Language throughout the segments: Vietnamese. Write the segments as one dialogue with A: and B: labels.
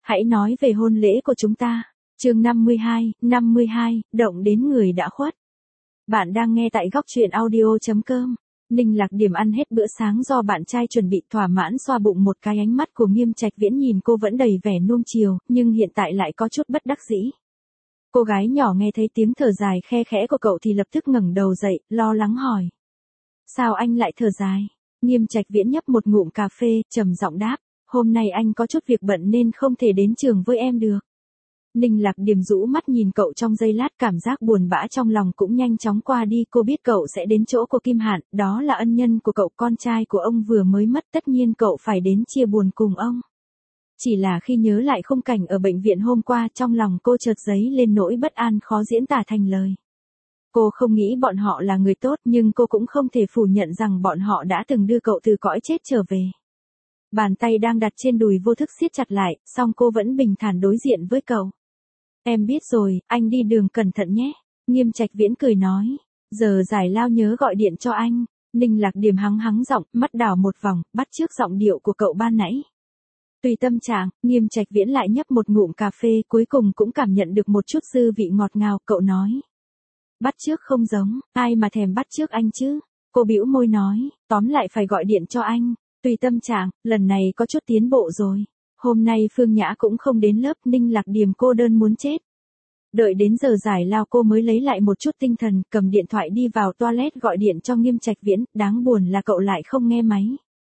A: Hãy nói về hôn lễ của chúng ta. Chương 52, động đến người đã khuất. Bạn đang nghe tại góc truyện audio.com. Ninh Lạc Điểm ăn hết bữa sáng do bạn trai chuẩn bị, thỏa mãn xoa bụng một cái. Ánh mắt của Nghiêm Trạch Viễn nhìn cô vẫn đầy vẻ nuông chiều, nhưng hiện tại lại có chút bất đắc dĩ. Cô gái nhỏ nghe thấy tiếng thở dài khe khẽ của cậu thì lập tức ngẩng đầu dậy, lo lắng hỏi. Sao anh lại thở dài? Nghiêm Trạch Viễn nhấp một ngụm cà phê, trầm giọng đáp. Hôm nay anh có chút việc bận nên không thể đến trường với em được. Ninh Lạc Điểm rũ mắt nhìn cậu trong giây lát, cảm giác buồn bã trong lòng cũng nhanh chóng qua đi. Cô biết cậu sẽ đến chỗ của Kim Hạn, đó là ân nhân của cậu, con trai của ông vừa mới mất, tất nhiên cậu phải đến chia buồn cùng ông. Chỉ là khi nhớ lại khung cảnh ở bệnh viện hôm qua, trong lòng cô chợt dấy lên nỗi bất an khó diễn tả thành lời. Cô không nghĩ bọn họ là người tốt, nhưng cô cũng không thể phủ nhận rằng bọn họ đã từng đưa cậu từ cõi chết trở về. Bàn tay đang đặt trên đùi vô thức siết chặt lại, song cô vẫn bình thản đối diện với cậu. Em biết rồi, anh đi đường cẩn thận nhé. Nghiêm Trạch Viễn cười nói. Giờ giải lao nhớ gọi điện cho anh. Ninh Lạc Điểm hắng giọng, mắt đảo một vòng, bắt chước giọng điệu của cậu ban nãy. Tùy tâm trạng, Nghiêm Trạch Viễn lại nhấp một ngụm cà phê, cuối cùng cũng cảm nhận được một chút dư vị ngọt ngào. Cậu nói. Bắt chước không giống, ai mà thèm bắt chước anh chứ. Cô bĩu môi nói, tóm lại phải gọi điện cho anh. Tùy tâm trạng, lần này có chút tiến bộ rồi. Hôm nay Phương Nhã cũng không đến lớp. Ninh Lạc Điểm cô đơn muốn chết. Đợi đến giờ giải lao cô mới lấy lại một chút tinh thần, cầm điện thoại đi vào toilet gọi điện cho Nghiêm Trạch Viễn. Đáng buồn là cậu lại không nghe máy.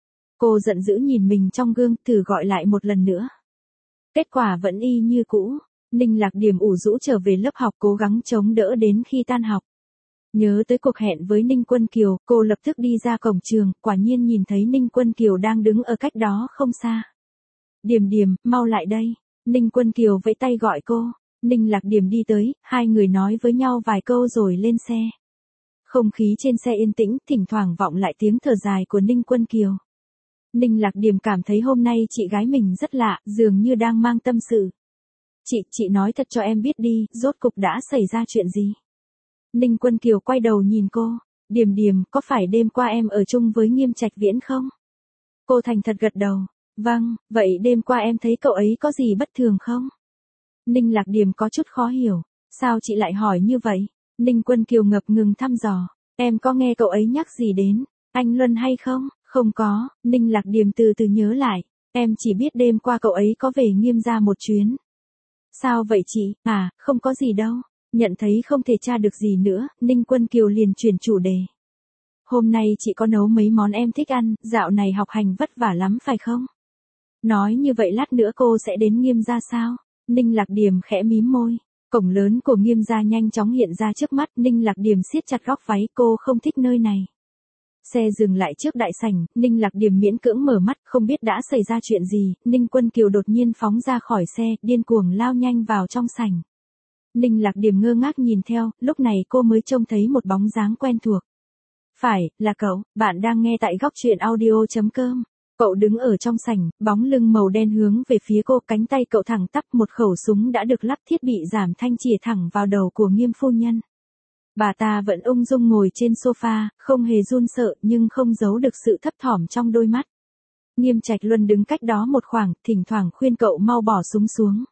A: Cô giận dữ nhìn mình trong gương, thử gọi lại một lần nữa. Kết quả vẫn y như cũ. Ninh Lạc Điểm ủ rũ trở về lớp học, cố gắng chống đỡ đến khi tan học. Nhớ tới cuộc hẹn với Ninh Quân Kiều, cô lập tức đi ra cổng trường, quả nhiên nhìn thấy Ninh Quân Kiều đang đứng ở cách đó không xa. Điểm Điểm, mau lại đây. Ninh Quân Kiều vẫy tay gọi cô. Ninh Lạc Điểm đi tới, hai người nói với nhau vài câu rồi lên xe. Không khí trên xe yên tĩnh, thỉnh thoảng vọng lại tiếng thở dài của Ninh Quân Kiều. Ninh Lạc Điểm cảm thấy hôm nay chị gái mình rất lạ, dường như đang mang tâm sự. Chị nói thật cho em biết đi, rốt cục đã xảy ra chuyện gì? Ninh Quân Kiều quay đầu nhìn cô. Điểm Điểm, có phải đêm qua em ở chung với Nghiêm Trạch Viễn không? Cô thành thật gật đầu. Vâng, vậy đêm qua em thấy cậu ấy có gì bất thường không? Ninh Lạc Điểm có chút khó hiểu. Sao chị lại hỏi như vậy? Ninh Quân Kiều ngập ngừng thăm dò. Em có nghe cậu ấy nhắc gì đến anh Luân hay không? Không có. Ninh Lạc Điểm từ từ nhớ lại. Em chỉ biết đêm qua cậu ấy có về Nghiêm gia một chuyến. Sao vậy chị? À, không có gì đâu. Nhận thấy không thể tra được gì nữa, Ninh Quân Kiều liền chuyển chủ đề. Hôm nay chị có nấu mấy món em thích ăn, dạo này học hành vất vả lắm phải không? Nói như vậy lát nữa cô sẽ đến Nghiêm gia sao? Ninh Lạc Điểm khẽ mím môi. Cổng lớn của Nghiêm gia nhanh chóng hiện ra trước mắt, Ninh Lạc Điểm siết chặt góc váy, cô không thích nơi này. Xe dừng lại trước đại sảnh, Ninh Lạc Điểm miễn cưỡng mở mắt, không biết đã xảy ra chuyện gì. Ninh Quân Kiều đột nhiên phóng ra khỏi xe, điên cuồng lao nhanh vào trong sảnh. Ninh Lạc Điểm ngơ ngác nhìn theo, lúc này cô mới trông thấy một bóng dáng quen thuộc. Phải, là cậu. Bạn đang nghe tại góc truyện audio.com. Cậu đứng ở trong sảnh, bóng lưng màu đen hướng về phía cô, cánh tay cậu thẳng tắp, một khẩu súng đã được lắp thiết bị giảm thanh chĩa thẳng vào đầu của Nghiêm phu nhân. Bà ta vẫn ung dung ngồi trên sofa, không hề run sợ nhưng không giấu được sự thấp thỏm trong đôi mắt. Nghiêm Trạch Luân đứng cách đó một khoảng, thỉnh thoảng khuyên cậu mau bỏ súng xuống.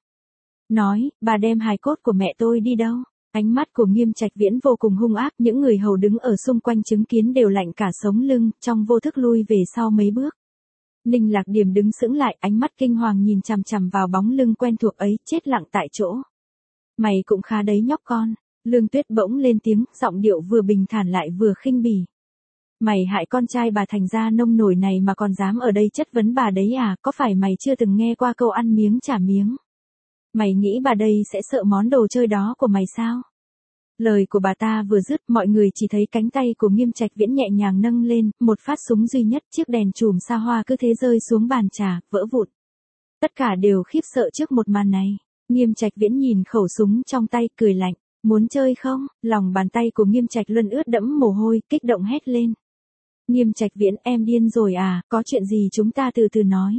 A: Nói, bà đem hài cốt của mẹ tôi đi đâu? Ánh mắt của Nghiêm Trạch Viễn vô cùng hung ác, những người hầu đứng ở xung quanh chứng kiến đều lạnh cả sống lưng, trong vô thức lui về sau mấy bước. Ninh Lạc Điểm đứng sững lại, ánh mắt kinh hoàng nhìn chằm chằm vào bóng lưng quen thuộc ấy, chết lặng tại chỗ. Mày cũng khá đấy nhóc con. Lương Tuyết bỗng lên tiếng, giọng điệu vừa bình thản lại vừa khinh bỉ. Mày hại con trai bà thành ra nông nổi này mà còn dám ở đây chất vấn bà đấy à, có phải mày chưa từng nghe qua câu ăn miếng trả miếng? Mày nghĩ bà đây sẽ sợ món đồ chơi đó của mày sao? Lời của bà ta vừa dứt, mọi người chỉ thấy cánh tay của Nghiêm Trạch Viễn nhẹ nhàng nâng lên, một phát súng duy nhất, chiếc đèn chùm xa hoa cứ thế rơi xuống bàn trà, vỡ vụn. Tất cả đều khiếp sợ trước một màn này. Nghiêm Trạch Viễn nhìn khẩu súng trong tay, cười lạnh. Muốn chơi không? Lòng bàn tay của Nghiêm Trạch Luân ướt đẫm mồ hôi, kích động hét lên. Nghiêm Trạch Viễn, em điên rồi à, có chuyện gì chúng ta từ từ nói.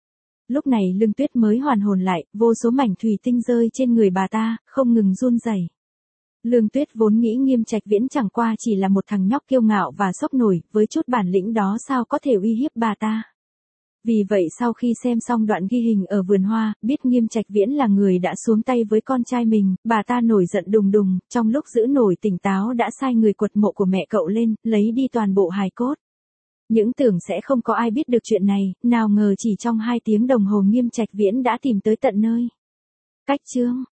A: Lúc này Lương Tuyết mới hoàn hồn lại, vô số mảnh thủy tinh rơi trên người bà ta, không ngừng run rẩy. Lương Tuyết vốn nghĩ Nghiêm Trạch Viễn chẳng qua chỉ là một thằng nhóc kiêu ngạo và sốc nổi, với chút bản lĩnh đó sao có thể uy hiếp bà ta. Vì vậy sau khi xem xong đoạn ghi hình ở vườn hoa, biết Nghiêm Trạch Viễn là người đã xuống tay với con trai mình, bà ta nổi giận đùng đùng, trong lúc giữ nổi tỉnh táo đã sai người quật mộ của mẹ cậu lên, lấy đi toàn bộ hài cốt. Những tưởng sẽ không có ai biết được chuyện này, nào ngờ chỉ trong 2 tiếng đồng hồ Nghiêm Trạch Viễn đã tìm tới tận nơi. Cách chương